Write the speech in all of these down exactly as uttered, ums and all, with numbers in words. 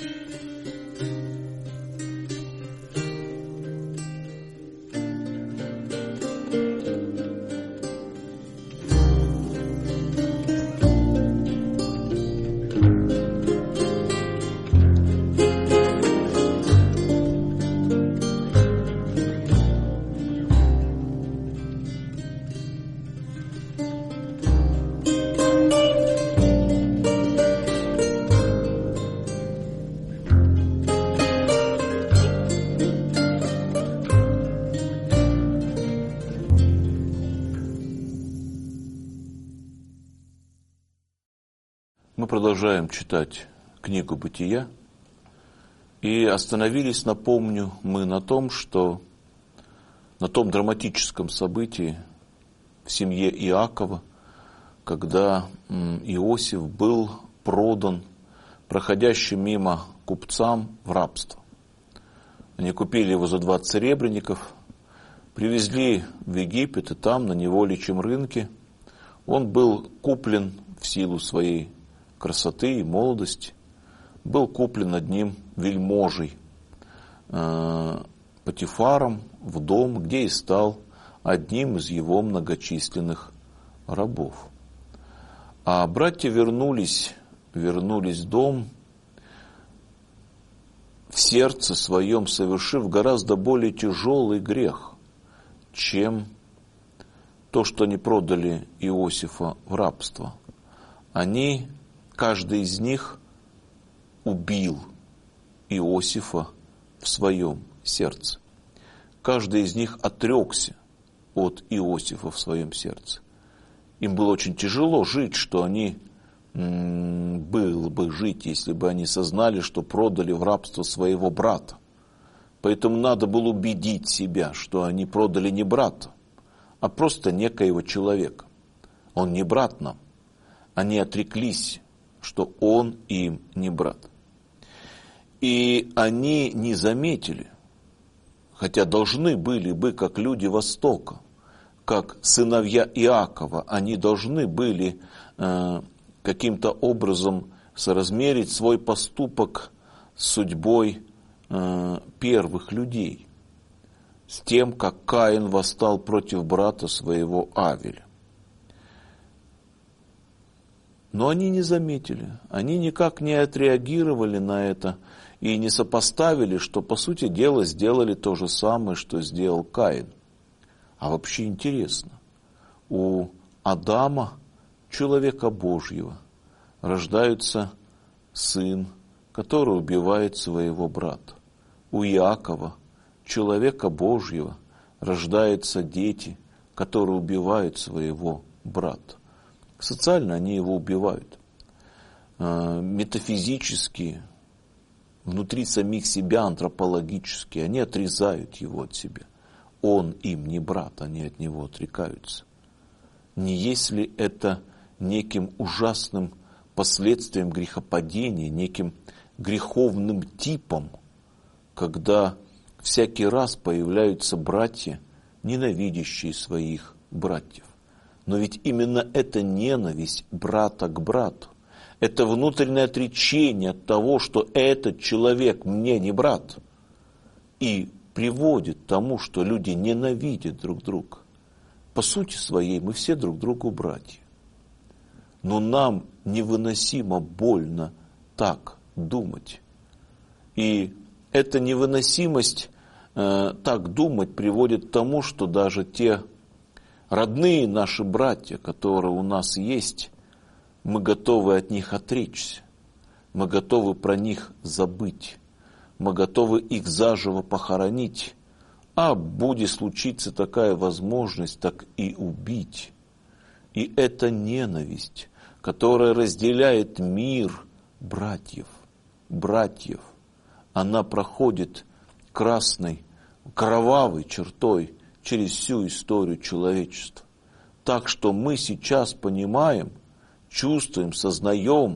Мы продолжаем читать книгу «Бытия» и остановились, напомню, мы на том, что на том драматическом событии в семье Иакова, когда Иосиф был продан проходящим мимо купцам в рабство. Они купили его за двадцать серебряников, привезли в Египет, и там, на неволичьем рынке, он был куплен в силу своей красоты и молодости, был куплен одним вельможей э, Потифаром в дом, где и стал одним из его многочисленных рабов. А братья вернулись, вернулись в дом, в сердце своем совершив гораздо более тяжелый грех, чем то, что они продали Иосифа в рабство. Они, каждый из них, убил Иосифа в своем сердце. Каждый из них отрекся от Иосифа в своем сердце. Им было очень тяжело жить, что они, м- было бы жить, если бы они сознали, что продали в рабство своего брата. Поэтому надо было убедить себя, что они продали не брата, а просто некоего человека. Он не брат нам. Они отреклись, что он им не брат. И они не заметили, хотя должны были бы, как люди Востока, как сыновья Иакова, они должны были э, каким-то образом соразмерить свой поступок с судьбой э, первых людей, с тем, как Каин восстал против брата своего Авеля. Но они не заметили, они никак не отреагировали на это и не сопоставили, что, по сути дела, сделали то же самое, что сделал Каин. А вообще интересно, у Адама, человека Божьего, рождается сын, который убивает своего брата. У Иакова, человека Божьего, рождаются дети, которые убивают своего брата. Социально они его убивают. Метафизически, внутри самих себя, антропологически, они отрезают его от себя. Он им не брат, они от него отрекаются. Не есть ли это неким ужасным последствием грехопадения, неким греховным типом, когда всякий раз появляются братья, ненавидящие своих братьев? Но ведь именно эта ненависть брата к брату, это внутреннее отречение от того, что этот человек мне не брат, и приводит к тому, что люди ненавидят друг друга. По сути своей мы все друг другу братья. Но нам невыносимо больно так думать. И эта невыносимость э, так думать приводит к тому, что даже те родные наши братья, которые у нас есть, мы готовы от них отречься, мы готовы про них забыть, мы готовы их заживо похоронить, а будет случиться такая возможность, так и убить. И эта ненависть, которая разделяет мир братьев, братьев, она проходит красной, кровавой чертой через всю историю человечества. Так что мы сейчас понимаем, чувствуем, сознаем,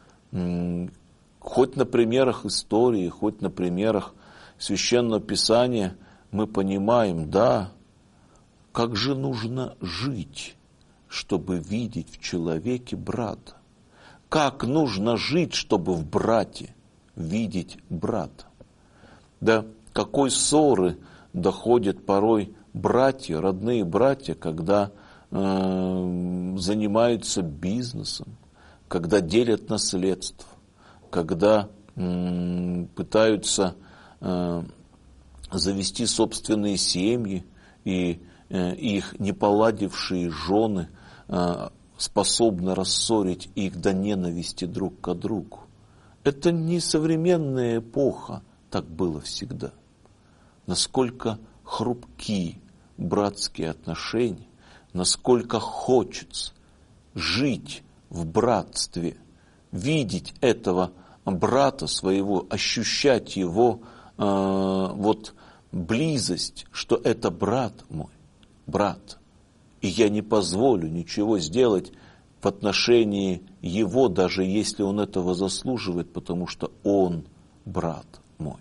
хоть на примерах истории, хоть на примерах Священного Писания, мы понимаем, да, как же нужно жить, чтобы видеть в человеке брата. Как нужно жить, чтобы в брате видеть брата. До какой ссоры доходят порой братья, родные братья, когда э, занимаются бизнесом, когда делят наследство, когда э, пытаются э, завести собственные семьи, и э, их неполадившие жены э, способны рассорить их до ненависти друг к другу. Это не современная эпоха, так было всегда. Насколько хрупки братские отношения, насколько хочется жить в братстве, видеть этого брата своего, ощущать его э, вот близость, что это брат мой, брат. И я не позволю ничего сделать в отношении его, даже если он этого заслуживает, потому что он брат мой.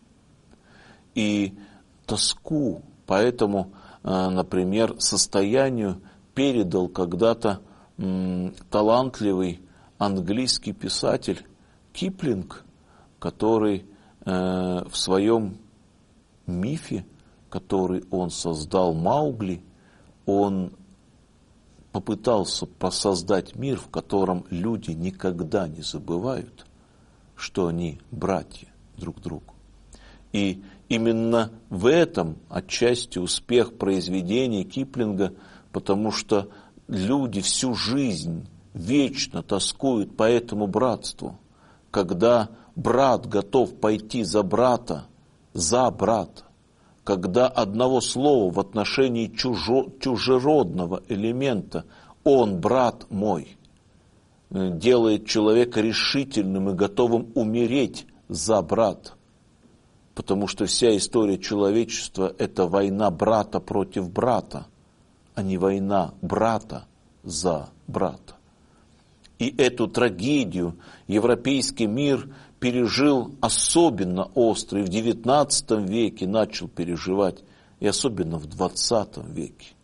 И тоску по этому, например, состоянию передал когда-то талантливый английский писатель Киплинг, который в своем мифе, который он создал, Маугли, он попытался создать мир, в котором люди никогда не забывают, что они братья друг другу. И именно в этом отчасти успех произведений Киплинга, потому что люди всю жизнь вечно тоскуют по этому братству, когда брат готов пойти за брата, за брата, когда одного слова в отношении чужо, чужеродного элемента «он брат мой» делает человека решительным и готовым умереть за брата. Потому что вся история человечества – это война брата против брата, а не война брата за брата. И эту трагедию европейский мир пережил особенно остро, и в девятнадцатом веке начал переживать, и особенно в двадцатом веке.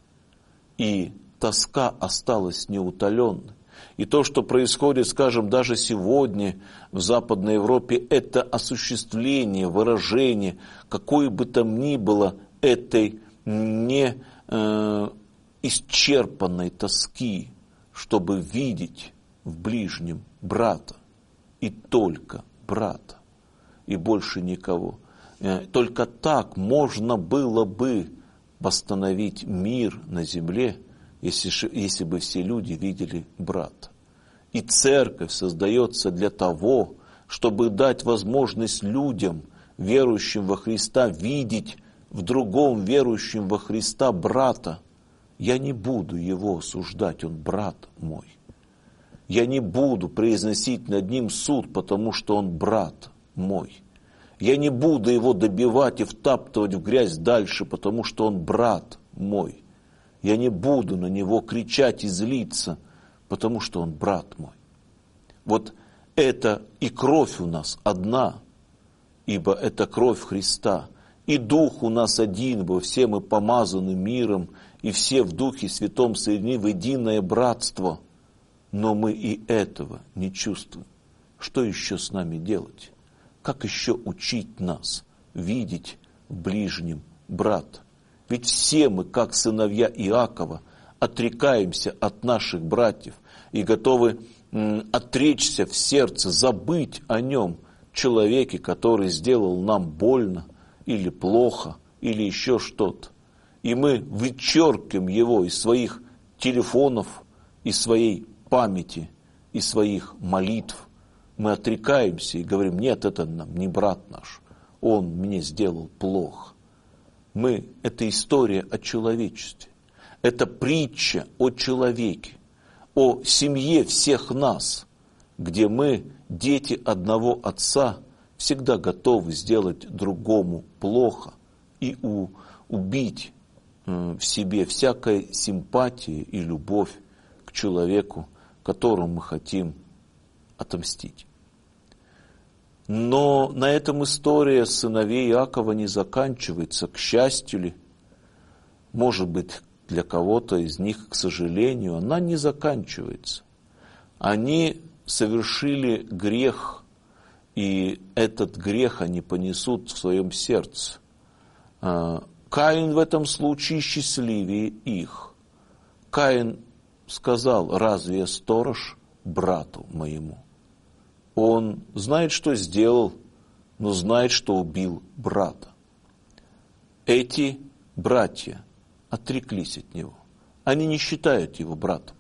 И тоска осталась неутоленной. И то, что происходит, скажем, даже сегодня в Западной Европе, это осуществление, выражение какой бы там ни было этой не э, исчерпанной тоски, чтобы видеть в ближнем брата, и только брата, и больше никого. Только так можно было бы восстановить мир на земле, если, если бы все люди видели брата. И церковь создается для того, чтобы дать возможность людям, верующим во Христа, видеть в другом верующем во Христа брата. Я не буду его осуждать, он брат мой. Я не буду произносить над ним суд, потому что он брат мой. Я не буду его добивать и втаптывать в грязь дальше, потому что он брат мой. Я не буду на него кричать и злиться, потому что он брат мой. Вот это и кровь у нас одна, ибо это кровь Христа. И Дух у нас один, ибо все мы помазаны миром, и все в Духе Святом соединены в единое братство. Но мы и этого не чувствуем. Что еще с нами делать? Как еще учить нас видеть в ближнем брата? Ведь все мы, как сыновья Иакова, отрекаемся от наших братьев и готовы м, отречься в сердце, забыть о нем, человеке, который сделал нам больно или плохо, или еще что-то. И мы вычеркиваем его из своих телефонов, из своей памяти, из своих молитв. Мы отрекаемся и говорим: нет, это нам не брат наш, он мне сделал плохо. Мы, это история о человечестве, это притча о человеке, о семье всех нас, где мы, дети одного отца, всегда готовы сделать другому плохо и у, убить э, в себе всякой симпатии и любовь к человеку, которому мы хотим отомстить. Но на этом история сыновей Иакова не заканчивается, к счастью ли. Может быть, для кого-то из них, к сожалению, она не заканчивается. Они совершили грех, и этот грех они понесут в своем сердце. Каин в этом случае счастливее их. Каин сказал: разве я сторож брату моему? Он знает, что сделал, но знает, что убил брата. Эти братья отреклись от него. Они не считают его братом.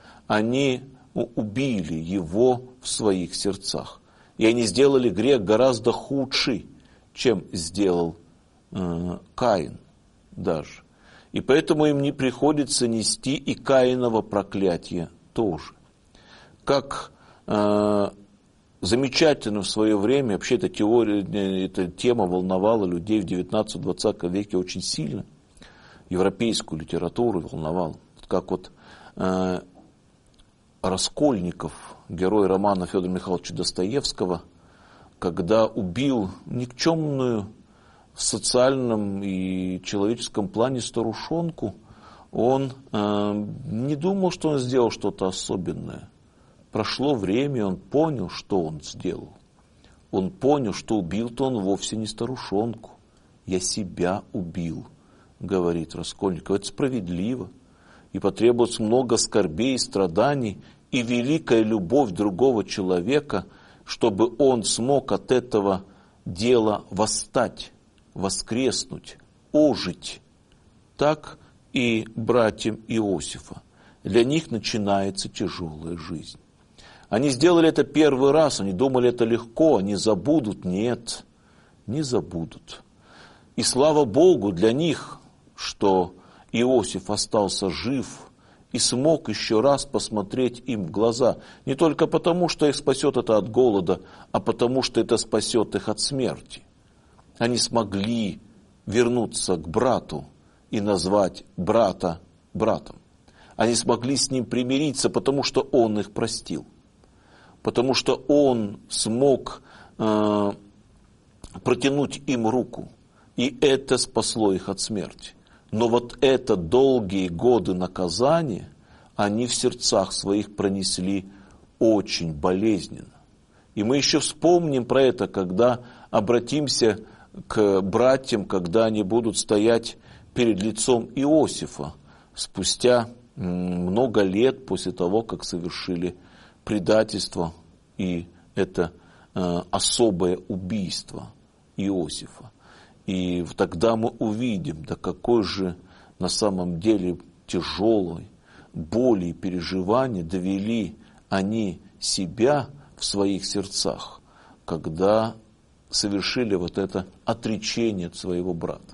Они убили его в своих сердцах. И они сделали грех гораздо худший, чем сделал э, Каин даже. И поэтому им не приходится нести и Каиново проклятие тоже. Как э, замечательно в свое время, вообще эта теория, эта тема волновала людей в девятнадцатом-двадцатом веке очень сильно. Европейскую литературу волновала. Как вот э, Раскольников, герой романа Федора Михайловича Достоевского, когда убил никчемную в социальном и человеческом плане старушонку, он э, не думал, что он сделал что-то особенное. Прошло время, и он понял, что он сделал. Он понял, что убил-то он вовсе не старушонку. «Я себя убил», говорит Раскольников. Это справедливо. И потребуется много скорбей и страданий, и великая любовь другого человека, чтобы он смог от этого дела восстать, воскреснуть, ожить. Так и братьям Иосифа. Для них начинается тяжелая жизнь. Они сделали это первый раз, они думали, это легко, они забудут. Нет, не забудут. И слава Богу для них, что Иосиф остался жив и смог еще раз посмотреть им в глаза. Не только потому, что их спасет это от голода, а потому, что это спасет их от смерти. Они смогли вернуться к брату и назвать брата братом. Они смогли с ним примириться, потому что он их простил. Потому что он смог э, протянуть им руку. И это спасло их от смерти. Но вот это долгие годы наказания они в сердцах своих пронесли очень болезненно. И мы еще вспомним про это, когда обратимся к братьям, когда они будут стоять перед лицом Иосифа спустя много лет после того, как совершили предательство и это э, особое убийство Иосифа. И тогда мы увидим, до какой же на самом деле тяжелой боли и переживания довели они себя в своих сердцах, когда совершили вот это отречение от своего брата.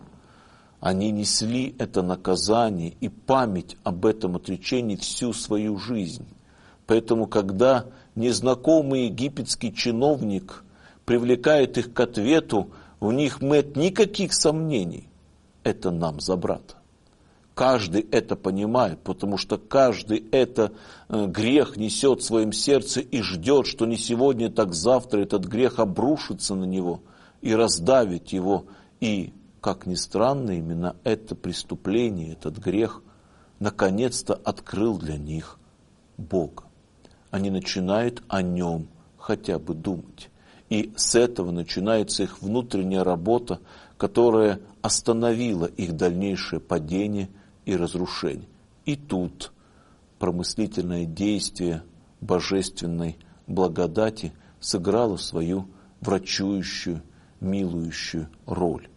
Они несли это наказание и память об этом отречении всю свою жизнь. Поэтому, когда незнакомый египетский чиновник привлекает их к ответу, у них нет никаких сомнений. Это нам за брата. Каждый это понимает, потому что каждый это э, грех несет в своем сердце и ждет, что не сегодня, так завтра этот грех обрушится на него и раздавит его. И, как ни странно, именно это преступление, этот грех, наконец-то открыл для них Бога. Они начинают о нем хотя бы думать. И с этого начинается их внутренняя работа, которая остановила их дальнейшее падение и разрушение. И тут промыслительное действие божественной благодати сыграло свою врачующую, милующую роль.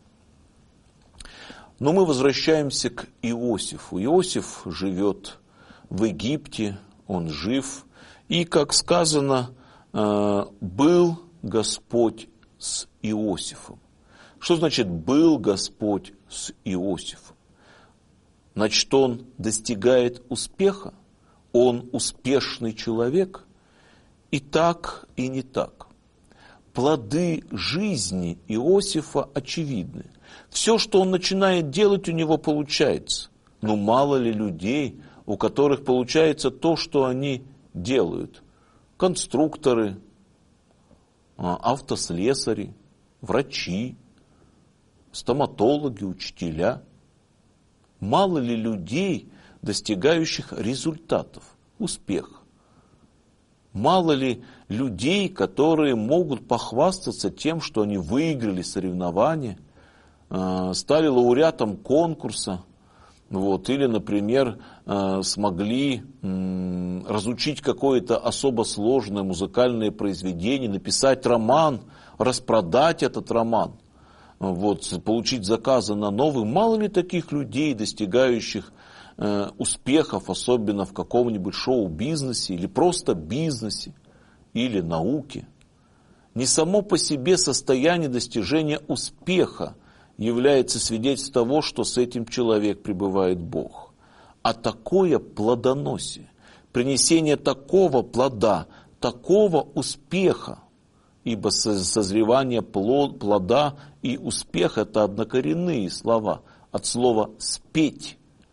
Но мы возвращаемся к Иосифу. Иосиф живет в Египте, он жив. И, как сказано, был Господь с Иосифом. Что значит «был Господь с Иосифом»? Значит, он достигает успеха, он успешный человек. И так, и не так. Плоды жизни Иосифа очевидны. Все, что он начинает делать, у него получается. Но мало ли людей, у которых получается то, что они делают. Конструкторы, автослесари, врачи, стоматологи, учителя. Мало ли людей, достигающих результатов, успеха. Мало ли людей, которые могут похвастаться тем, что они выиграли соревнования, стали лауреатом конкурса, вот, или, например, смогли разучить какое-то особо сложное музыкальное произведение, написать роман, распродать этот роман, вот, получить заказы на новый. Мало ли таких людей, достигающих успехов, особенно в каком-нибудь шоу-бизнесе или просто бизнесе или науке. Не само по себе состояние достижения успеха является свидетельством того, что с этим человек пребывает Бог, а такое плодоносие, принесение такого плода, такого успеха, ибо созревание плода и успех – это однокоренные слова от слова «спеть».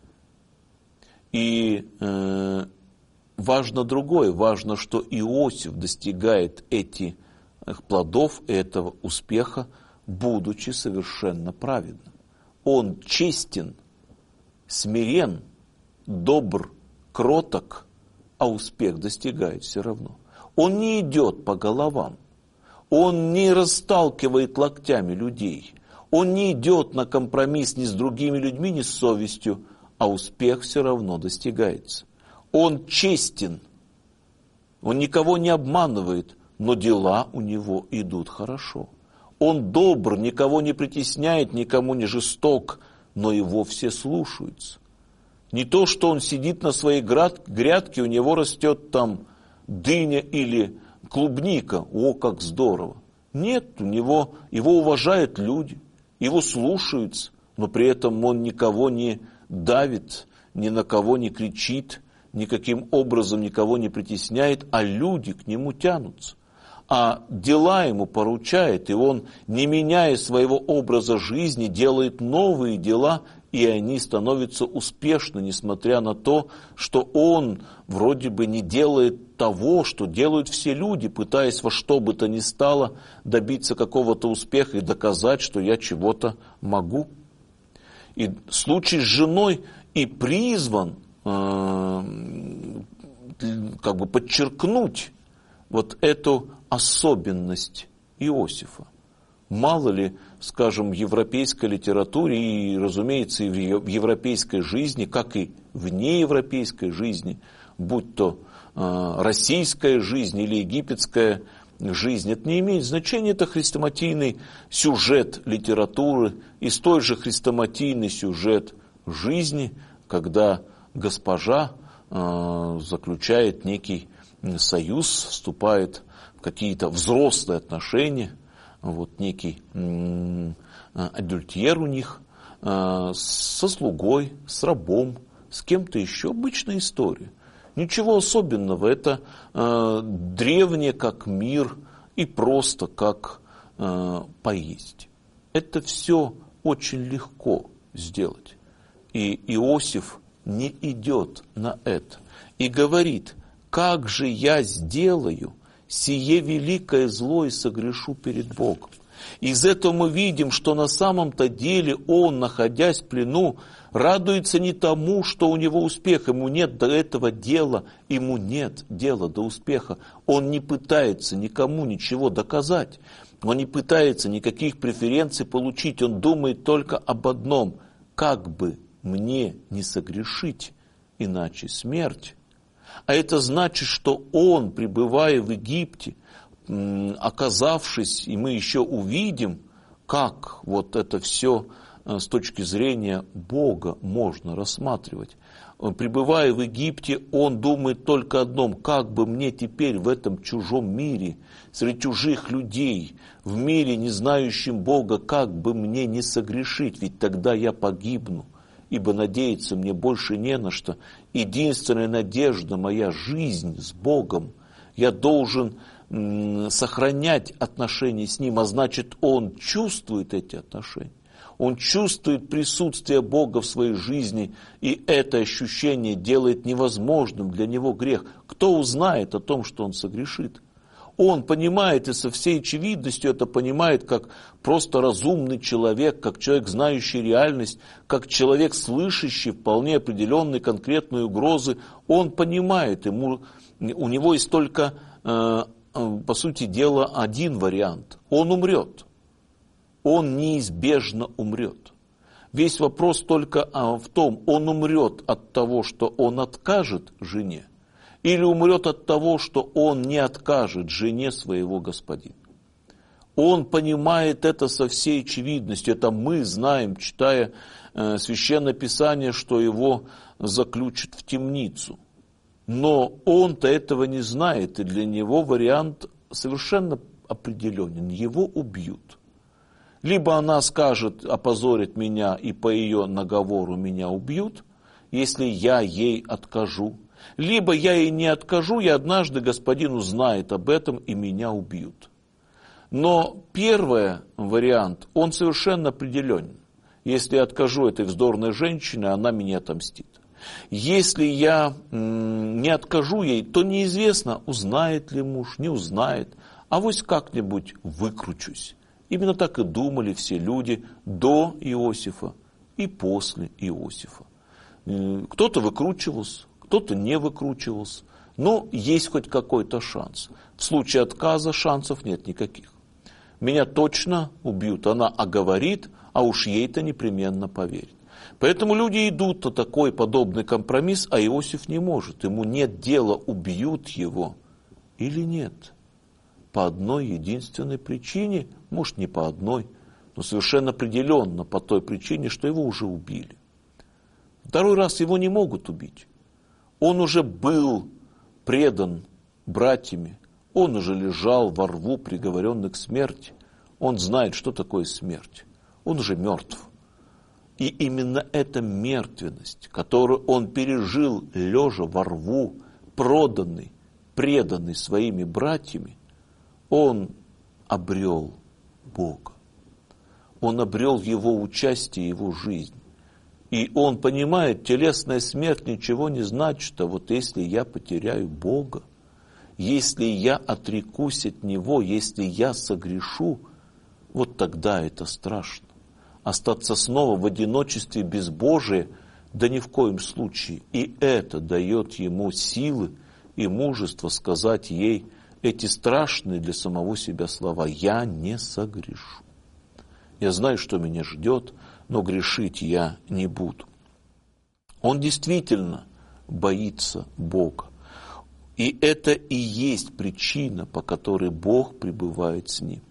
И э, важно другое, важно, что Иосиф достигает этих плодов, этого успеха, будучи совершенно праведным. Он честен, смирен, добр, кроток, а успех достигает все равно. Он не идет по головам, он не расталкивает локтями людей, он не идет на компромисс ни с другими людьми, ни с совестью, а успех все равно достигается. Он честен, он никого не обманывает, но дела у него идут хорошо. Он добр, никого не притесняет, никому не жесток, но его все слушаются. Не то, что он сидит на своей грядке, у него растет там дыня или клубника, о, как здорово. Нет, у него, его уважают люди, его слушаются, но при этом он никого не давит, ни на кого не кричит, никаким образом никого не притесняет, а люди к нему тянутся. А дела ему поручает, и он, не меняя своего образа жизни, делает новые дела, и они становятся успешны, несмотря на то, что он вроде бы не делает того, что делают все люди, пытаясь во что бы то ни стало добиться какого-то успеха и доказать, что я чего-то могу. И случай с женой и призван э, как бы подчеркнуть вот эту особенность Иосифа. Мало ли, скажем, в европейской литературе и, разумеется, и в европейской жизни, как и в неевропейской жизни, будь то э, российская жизнь или египетская жизнь, это не имеет значения, это хрестоматийный сюжет литературы и столь же хрестоматийный сюжет жизни, когда госпожа э, заключает некий союз, вступает в какие-то взрослые отношения, вот некий м- адюльтер у них, э, со слугой, с рабом, с кем-то еще, обычная история. Ничего особенного, это э, древнее как мир и просто как э, поесть. Это все очень легко сделать. И Иосиф не идет на это и говорит: как же я сделаю сие великое зло и согрешу перед Богом. Из этого мы видим, что на самом-то деле он, находясь в плену, радуется не тому, что у него успех, ему нет до этого дела, ему нет дела до успеха. Он не пытается никому ничего доказать, он не пытается никаких преференций получить, он думает только об одном: как бы мне не согрешить, иначе смерть. А это значит, что он, пребывая в Египте, оказавшись, и мы еще увидим, как вот это все с точки зрения Бога можно рассматривать. Пребывая в Египте, он думает только о одном: как бы мне теперь в этом чужом мире, среди чужих людей, в мире, не знающем Бога, как бы мне не согрешить, ведь тогда я погибну. Ибо надеяться мне больше не на что. Единственная надежда моя — жизнь с Богом. Я должен м, сохранять отношения с Ним, а значит, он чувствует эти отношения. Он чувствует присутствие Бога в своей жизни, и это ощущение делает невозможным для него грех. Кто узнает о том, что он согрешит? Он понимает, и со всей очевидностью это понимает, как просто разумный человек, как человек, знающий реальность, как человек, слышащий вполне определенные конкретные угрозы. Он понимает, ему, у него есть только, э, по сути дела, один вариант. Он умрет. Он неизбежно умрет. Весь вопрос только в том, он умрет от того, что он откажет жене, или умрет от того, что он не откажет жене своего господина. Он понимает это со всей очевидностью. Это мы знаем, читая э, Священное Писание, что его заключат в темницу. Но он-то этого не знает, и для него вариант совершенно определенен. Его убьют. Либо она скажет, опозорит меня, и по ее наговору меня убьют, если я ей откажу. Либо я ей не откажу, и однажды господин узнает об этом, и меня убьют. Но первый вариант, он совершенно определенен. Если я откажу этой вздорной женщине, она меня отомстит. Если я м, не откажу ей, то неизвестно, узнает ли муж, не узнает. Авось как-нибудь выкручусь. Именно так и думали все люди до Иосифа и после Иосифа. Кто-то выкручивался, кто-то не выкручивался, но есть хоть какой-то шанс. В случае отказа шансов нет никаких. Меня точно убьют, она оговорит, а уж ей-то непременно поверит. Поэтому люди идут на такой подобный компромисс, а Иосиф не может. Ему нет дела, убьют его или нет. По одной единственной причине, может не по одной, но совершенно определенно по той причине, что его уже убили. Второй раз его не могут убить. Он уже был предан братьями, он уже лежал во рву, приговоренный к смерти. Он знает, что такое смерть. Он уже мертв. И именно эта мертвенность, которую он пережил, лежа во рву, проданный, преданный своими братьями, он обрел Бога. Он обрел его участие, его жизнь. И он понимает, телесная смерть ничего не значит, а вот если я потеряю Бога, если я отрекусь от Него, если я согрешу, вот тогда это страшно. Остаться снова в одиночестве без Божия, да ни в коем случае. И это дает ему силы и мужество сказать ей эти страшные для самого себя слова: «Я не согрешу. Я знаю, что меня ждет, но грешить я не буду». Он действительно боится Бога. И это и есть причина, по которой Бог пребывает с ним.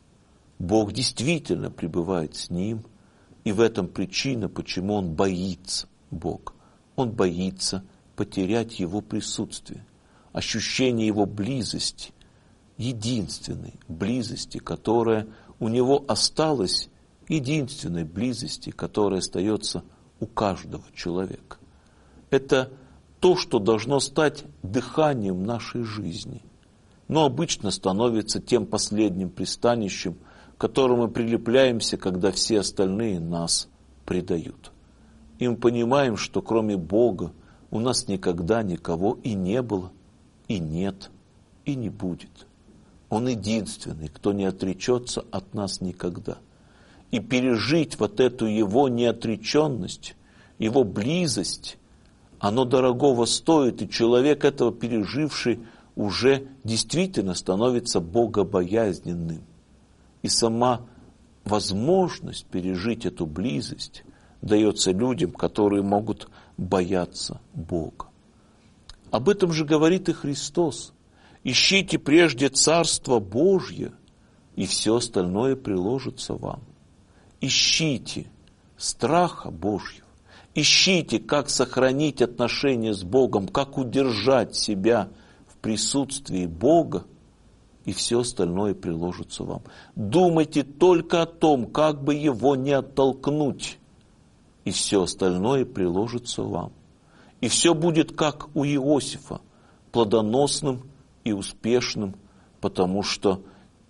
Бог действительно пребывает с ним, и в этом причина, почему он боится Бога. Он боится потерять Его присутствие, ощущение Его близости, единственной близости, которая у него осталась, единственной близости, которая остается у каждого человека. Это то, что должно стать дыханием нашей жизни, но обычно становится тем последним пристанищем, к которому мы прилепляемся, когда все остальные нас предают. И мы понимаем, что кроме Бога у нас никогда никого и не было, и нет, и не будет. Он единственный, кто не отречется от нас никогда. И пережить вот эту Его неотреченность, Его близость, оно дорогого стоит, и человек, этого переживший, уже действительно становится богобоязненным. И сама возможность пережить эту близость дается людям, которые могут бояться Бога. Об этом же говорит и Христос. «Ищите прежде Царство Божье, и все остальное приложится вам». Ищите страха Божьего. Ищите, как сохранить отношения с Богом, как удержать себя в присутствии Бога, и все остальное приложится вам. Думайте только о том, как бы Его не оттолкнуть, и все остальное приложится вам. И все будет как у Иосифа, плодоносным и успешным, потому что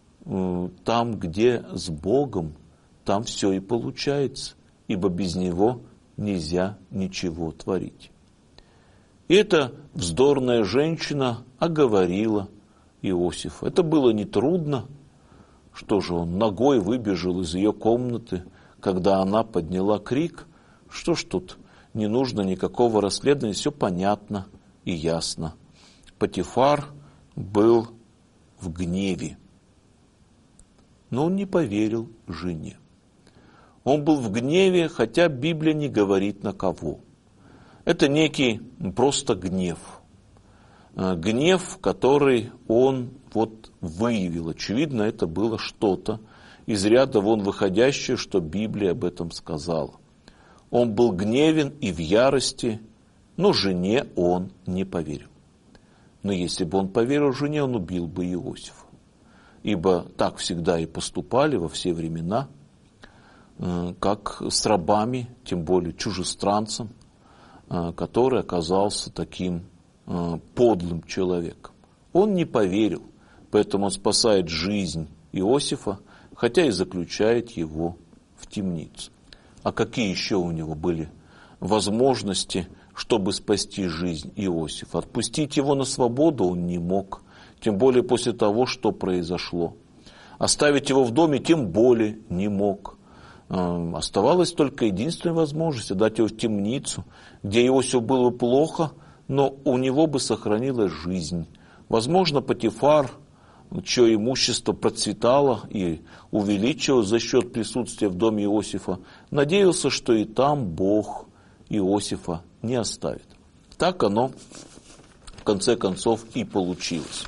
э, там, где с Богом, там все и получается, ибо без Него нельзя ничего творить. И эта вздорная женщина оговорила Иосифа. Это было нетрудно. Что же, он ногой выбежал из ее комнаты, когда она подняла крик? Что ж тут, не нужно никакого расследования, все понятно и ясно. Потифар был в гневе, но он не поверил жене. Он был в гневе, хотя Библия не говорит на кого. Это некий просто гнев. Гнев, который он вот выявил. Очевидно, это было что-то из ряда вон выходящее, что Библия об этом сказала. Он был гневен и в ярости, но жене он не поверил. Но если бы он поверил жене, он убил бы Иосифа. Ибо так всегда и поступали во все времена, как с рабами, тем более чужестранцем, который оказался таким подлым человеком. Он не поверил, поэтому он спасает жизнь Иосифа, хотя и заключает его в темницу. А какие еще у него были возможности, чтобы спасти жизнь Иосифа? Отпустить его на свободу он не мог, тем более после того, что произошло. Оставить его в доме тем более не мог. Оставалась только единственная возможность отдать его в темницу, где Иосифу было плохо, но у него бы сохранилась жизнь. Возможно, Потифар, чье имущество процветало и увеличилось за счет присутствия в доме Иосифа, надеялся, что и там Бог Иосифа не оставит. Так оно в конце концов и получилось.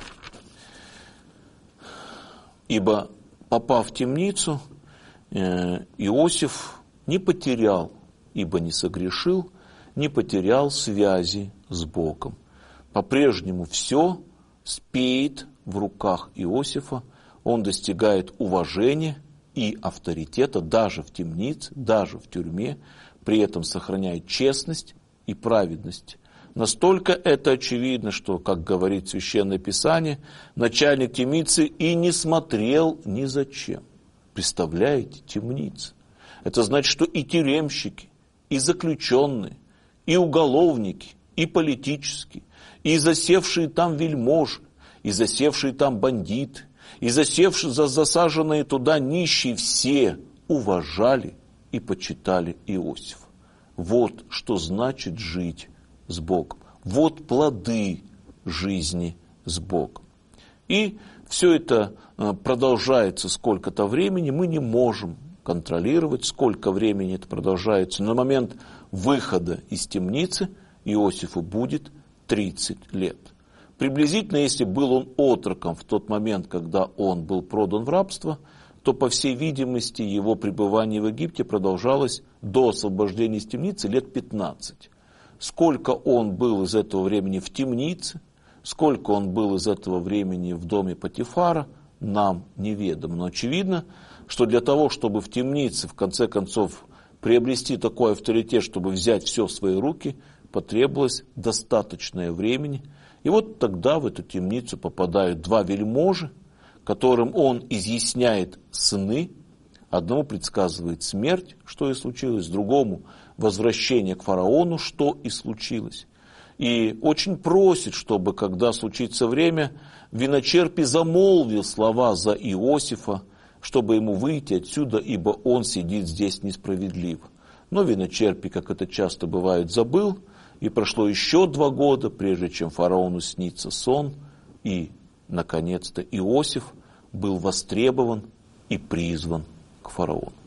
Ибо, попав в темницу, Иосиф не потерял, ибо не согрешил, не потерял связи с Богом. По-прежнему все спеет в руках Иосифа, он достигает уважения и авторитета даже в темнице, даже в тюрьме, при этом сохраняет честность и праведность. Настолько это очевидно, что, как говорит Священное Писание, начальник темницы и не смотрел ни зачем. Представляете, темница. Это значит, что и тюремщики, и заключенные, и уголовники, и политические, и засевшие там вельможи, и засевшие там бандиты, и засевшие, засаженные туда нищие, все уважали и почитали Иосифа. Вот что значит жить с Богом. Вот плоды жизни с Богом. И все это продолжается сколько-то времени, мы не можем контролировать, сколько времени это продолжается. На момент выхода из темницы Иосифу будет тридцать лет. Приблизительно, если был он отроком в тот момент, когда он был продан в рабство, то, по всей видимости, его пребывание в Египте продолжалось до освобождения из темницы лет пятнадцать. Сколько он был из этого времени в темнице, сколько он был из этого времени в доме Потифара, нам неведомо. Но очевидно, что для того, чтобы в темнице, в конце концов, приобрести такой авторитет, чтобы взять все в свои руки, потребовалось достаточное времени. И вот тогда в эту темницу попадают два вельможи, которым он изъясняет сны. Одному предсказывает смерть, что и случилось, другому возвращение к фараону, что и случилось. И очень просит, чтобы, когда случится время, виночерпий замолвил слова за Иосифа, чтобы ему выйти отсюда, ибо он сидит здесь несправедливо. Но виночерпий, как это часто бывает, забыл, и прошло еще два года, прежде чем фараону снится сон, и, наконец-то, Иосиф был востребован и призван к фараону.